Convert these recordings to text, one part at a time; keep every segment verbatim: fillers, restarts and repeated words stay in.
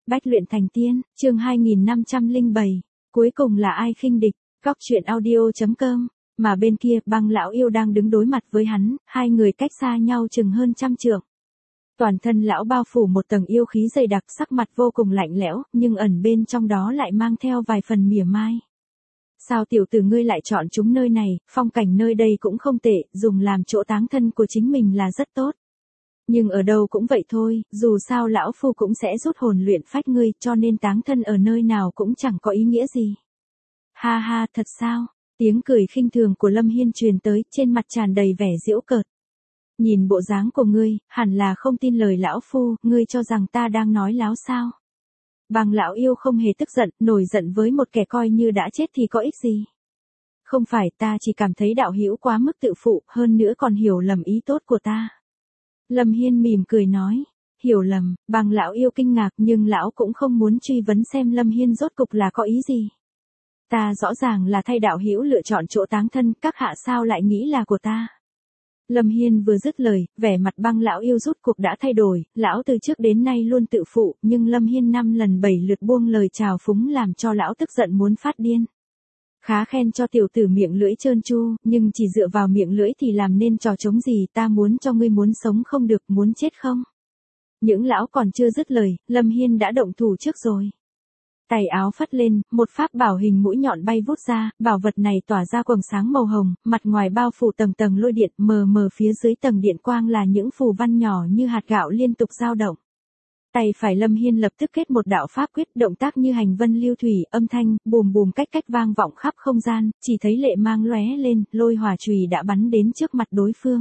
Bách luyện thành tiên, chương hai nghìn năm trăm lẻ bảy, cuối cùng là ai khinh địch, góc truyện audio.com, mà bên kia Băng lão yêu đang đứng đối mặt với hắn, hai người cách xa nhau chừng hơn trăm trượng. Toàn thân lão bao phủ một tầng yêu khí dày đặc, sắc mặt vô cùng lạnh lẽo, nhưng ẩn bên trong đó lại mang theo vài phần mỉa mai. Sao tiểu tử ngươi lại chọn chúng nơi này, phong cảnh nơi đây cũng không tệ, dùng làm chỗ táng thân của chính mình là rất tốt. Nhưng ở đâu cũng vậy thôi, dù sao lão phu cũng sẽ rút hồn luyện phách ngươi, cho nên táng thân ở nơi nào cũng chẳng có ý nghĩa gì. Ha ha, thật sao? Tiếng cười khinh thường của Lâm Hiên truyền tới, trên mặt tràn đầy vẻ giễu cợt. Nhìn bộ dáng của ngươi, hẳn là không tin lời lão phu, ngươi cho rằng ta đang nói láo sao? Băng lão yêu không hề tức giận, nổi giận với một kẻ coi như đã chết thì có ích gì. Không phải, ta chỉ cảm thấy đạo hữu quá mức tự phụ, hơn nữa còn hiểu lầm ý tốt của ta. Lâm Hiên mỉm cười nói, hiểu lầm, băng lão yêu kinh ngạc nhưng lão cũng không muốn truy vấn xem Lâm Hiên rốt cục là có ý gì. Ta rõ ràng là thay đạo hữu lựa chọn chỗ táng thân, các hạ sao lại nghĩ là của ta. Lâm Hiên vừa dứt lời, vẻ mặt băng lão yêu rút cuộc đã thay đổi, lão từ trước đến nay luôn tự phụ, nhưng Lâm Hiên năm lần bảy lượt buông lời chào phúng làm cho lão tức giận muốn phát điên. Khá khen cho tiểu tử miệng lưỡi trơn tru, nhưng chỉ dựa vào miệng lưỡi thì làm nên trò trống gì, ta muốn cho ngươi muốn sống không được, muốn chết không. Những lão còn chưa dứt lời, Lâm Hiên đã động thủ trước rồi. Tay áo phất lên, một pháp bảo hình mũi nhọn bay vút ra, bảo vật này tỏa ra quầng sáng màu hồng, mặt ngoài bao phủ tầng tầng lôi điện, mờ mờ phía dưới tầng điện quang là những phù văn nhỏ như hạt gạo liên tục dao động. Tay phải Lâm Hiên lập tức kết một đạo pháp quyết, động tác như hành vân lưu thủy, âm thanh bùm bùm cách cách vang vọng khắp không gian, chỉ thấy lệ mang lóe lên, lôi hỏa chùy đã bắn đến trước mặt đối phương.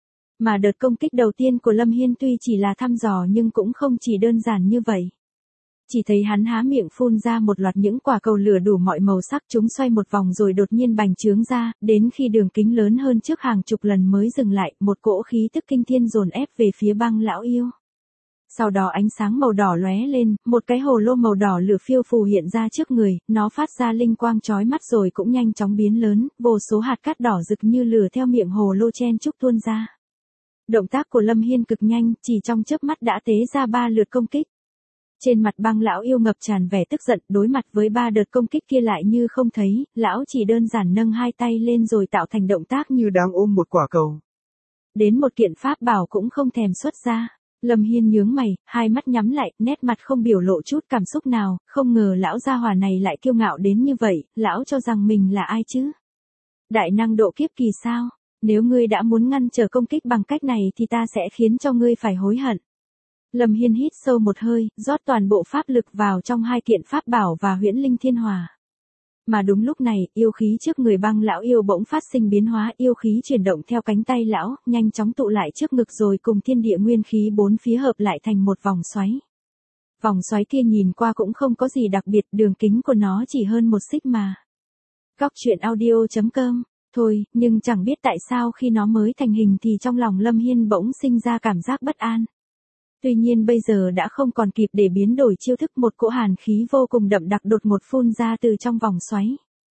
Mà đợt công kích đầu tiên của Lâm Hiên tuy chỉ là thăm dò nhưng cũng không chỉ đơn giản như vậy. Chỉ thấy hắn há miệng phun ra một loạt những quả cầu lửa đủ mọi màu sắc, chúng xoay một vòng rồi đột nhiên bành trướng ra, đến khi đường kính lớn hơn trước hàng chục lần mới dừng lại, một cỗ khí tức kinh thiên dồn ép về phía băng lão yêu. Sau đó ánh sáng màu đỏ lóe lên, một cái hồ lô màu đỏ lửa phiêu phù hiện ra trước người, nó phát ra linh quang chói mắt rồi cũng nhanh chóng biến lớn, vô số hạt cát đỏ rực như lửa theo miệng hồ lô chen chúc tuôn ra. Động tác của Lâm Hiên cực nhanh, chỉ trong chớp mắt đã tế ra ba lượt công kích. Trên mặt băng lão yêu ngập tràn vẻ tức giận, đối mặt với ba đợt công kích kia lại như không thấy, lão chỉ đơn giản nâng hai tay lên rồi tạo thành động tác như đang ôm một quả cầu. Đến một kiện pháp bảo cũng không thèm xuất ra. Lâm Hiên nhướng mày, hai mắt nhắm lại, nét mặt không biểu lộ chút cảm xúc nào, không ngờ lão gia hỏa này lại kiêu ngạo đến như vậy, lão cho rằng mình là ai chứ? Đại năng độ kiếp kỳ sao? Nếu ngươi đã muốn ngăn trở công kích bằng cách này thì ta sẽ khiến cho ngươi phải hối hận. Lâm Hiên hít sâu một hơi, rót toàn bộ pháp lực vào trong hai kiện pháp bảo và huyễn linh thiên hỏa. Mà đúng lúc này, yêu khí trước người băng lão yêu bỗng phát sinh biến hóa, yêu khí chuyển động theo cánh tay lão, nhanh chóng tụ lại trước ngực rồi cùng thiên địa nguyên khí bốn phía hợp lại thành một vòng xoáy. Vòng xoáy kia nhìn qua cũng không có gì đặc biệt, đường kính của nó chỉ hơn một xích mà. Góc truyện audio.com, thôi, nhưng chẳng biết tại sao khi nó mới thành hình thì trong lòng Lâm Hiên bỗng sinh ra cảm giác bất an. Tuy nhiên bây giờ đã không còn kịp để biến đổi chiêu thức, một cỗ hàn khí vô cùng đậm đặc đột ngột phun ra từ trong vòng xoáy.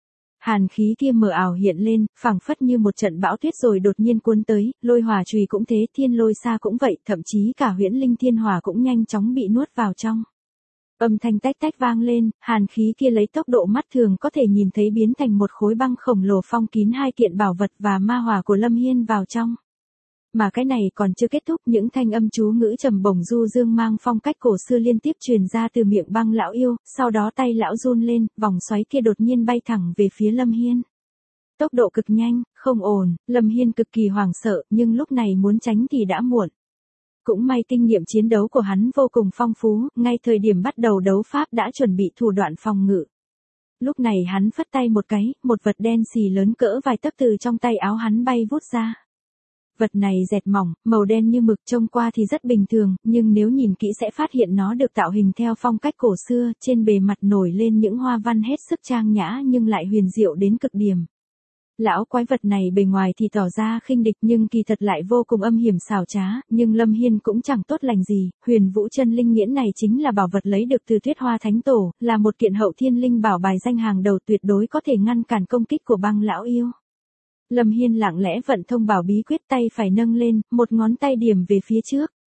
Hàn khí kia mờ ảo hiện lên, phảng phất như một trận bão tuyết rồi đột nhiên cuốn tới, lôi hỏa chùy cũng thế, thiên lôi xa cũng vậy, thậm chí cả huyễn linh thiên hỏa cũng nhanh chóng bị nuốt vào trong. Âm thanh tách tách vang lên, hàn khí kia lấy tốc độ mắt thường có thể nhìn thấy biến thành một khối băng khổng lồ phong kín hai kiện bảo vật và ma hỏa của Lâm Hiên vào trong. Mà cái này còn chưa kết thúc, những thanh âm chú ngữ trầm bổng du dương mang phong cách cổ xưa liên tiếp truyền ra từ miệng băng lão yêu, sau đó tay lão run lên, vòng xoáy kia đột nhiên bay thẳng về phía Lâm Hiên. Tốc độ cực nhanh, không ổn, Lâm Hiên cực kỳ hoảng sợ, nhưng lúc này muốn tránh thì đã muộn. Cũng may kinh nghiệm chiến đấu của hắn vô cùng phong phú, ngay thời điểm bắt đầu đấu pháp đã chuẩn bị thủ đoạn phòng ngự. Lúc này hắn phất tay một cái, một vật đen xì lớn cỡ vài tấc từ trong tay áo hắn bay vút ra. Vật này dẹt mỏng, màu đen như mực, trông qua thì rất bình thường, nhưng nếu nhìn kỹ sẽ phát hiện nó được tạo hình theo phong cách cổ xưa, trên bề mặt nổi lên những hoa văn hết sức trang nhã nhưng lại huyền diệu đến cực điểm. Lão quái vật này bề ngoài thì tỏ ra khinh địch nhưng kỳ thật lại vô cùng âm hiểm xảo trá, nhưng Lâm Hiên cũng chẳng tốt lành gì, huyền vũ chân linh nghiễn này chính là bảo vật lấy được từ Tuyết Hoa Thánh Tổ, là một kiện hậu thiên linh bảo bài danh hàng đầu, tuyệt đối có thể ngăn cản công kích của băng lão yêu. Lâm Hiên lặng lẽ vận thông bảo bí quyết, tay phải nâng lên, một ngón tay điểm về phía trước.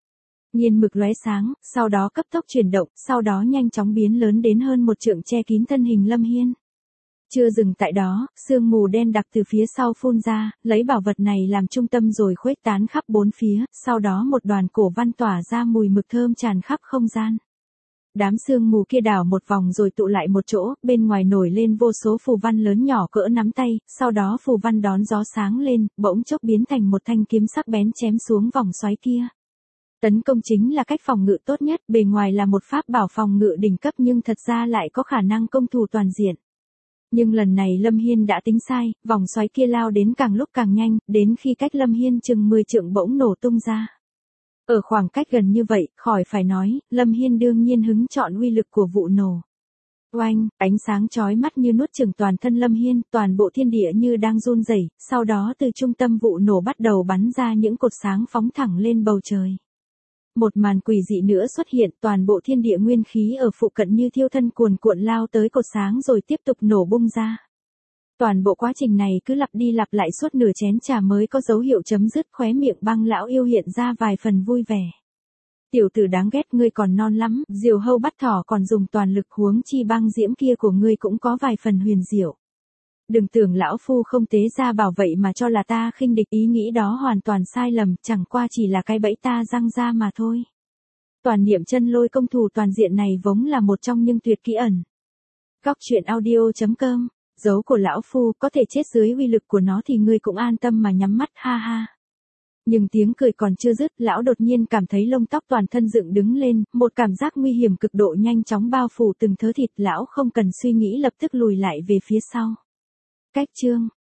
Nhiên mực lóe sáng, sau đó cấp tốc chuyển động, sau đó nhanh chóng biến lớn đến hơn một trượng che kín thân hình Lâm Hiên. Chưa dừng tại đó, sương mù đen đặc từ phía sau phun ra, lấy bảo vật này làm trung tâm rồi khuếch tán khắp bốn phía, sau đó một đoàn cổ văn tỏa ra mùi mực thơm tràn khắp không gian. Đám sương mù kia đảo một vòng rồi tụ lại một chỗ, bên ngoài nổi lên vô số phù văn lớn nhỏ cỡ nắm tay, sau đó phù văn đón gió sáng lên, bỗng chốc biến thành một thanh kiếm sắc bén chém xuống vòng xoáy kia. Tấn công chính là cách phòng ngự tốt nhất, bề ngoài là một pháp bảo phòng ngự đỉnh cấp nhưng thật ra lại có khả năng công thủ toàn diện. Nhưng lần này Lâm Hiên đã tính sai, vòng xoáy kia lao đến càng lúc càng nhanh, đến khi cách Lâm Hiên chừng mười trượng bỗng nổ tung ra. Ở khoảng cách gần như vậy, khỏi phải nói, Lâm Hiên đương nhiên hứng chọn uy lực của vụ nổ. Oanh, ánh sáng chói mắt như nuốt chửng toàn thân Lâm Hiên, toàn bộ thiên địa như đang run rẩy, sau đó từ trung tâm vụ nổ bắt đầu bắn ra những cột sáng phóng thẳng lên bầu trời. Một màn quỷ dị nữa xuất hiện, toàn bộ thiên địa nguyên khí ở phụ cận như thiêu thân cuồn cuộn lao tới cột sáng rồi tiếp tục nổ bung ra. Toàn bộ quá trình này cứ lặp đi lặp lại suốt nửa chén trà mới có dấu hiệu chấm dứt, khóe miệng Băng lão yêu hiện ra vài phần vui vẻ. Tiểu tử đáng ghét, ngươi còn non lắm, diều hâu bắt thỏ còn dùng toàn lực, huống chi băng diễm kia của ngươi cũng có vài phần huyền diệu. Đừng tưởng lão phu không tế ra bảo vậy mà cho là ta khinh địch, ý nghĩ đó hoàn toàn sai lầm, chẳng qua chỉ là cái bẫy ta răng ra mà thôi. Toàn niệm chân lôi công thủ toàn diện này vốn là một trong những tuyệt kỹ ẩn. Góc truyện audio chấm com, dấu của lão phu có thể chết dưới uy lực của nó thì ngươi cũng an tâm mà nhắm mắt, ha ha. Nhưng tiếng cười còn chưa dứt, lão đột nhiên cảm thấy lông tóc toàn thân dựng đứng lên, một cảm giác nguy hiểm cực độ nhanh chóng bao phủ từng thớ thịt, lão không cần suy nghĩ lập tức lùi lại về phía sau. Cách chương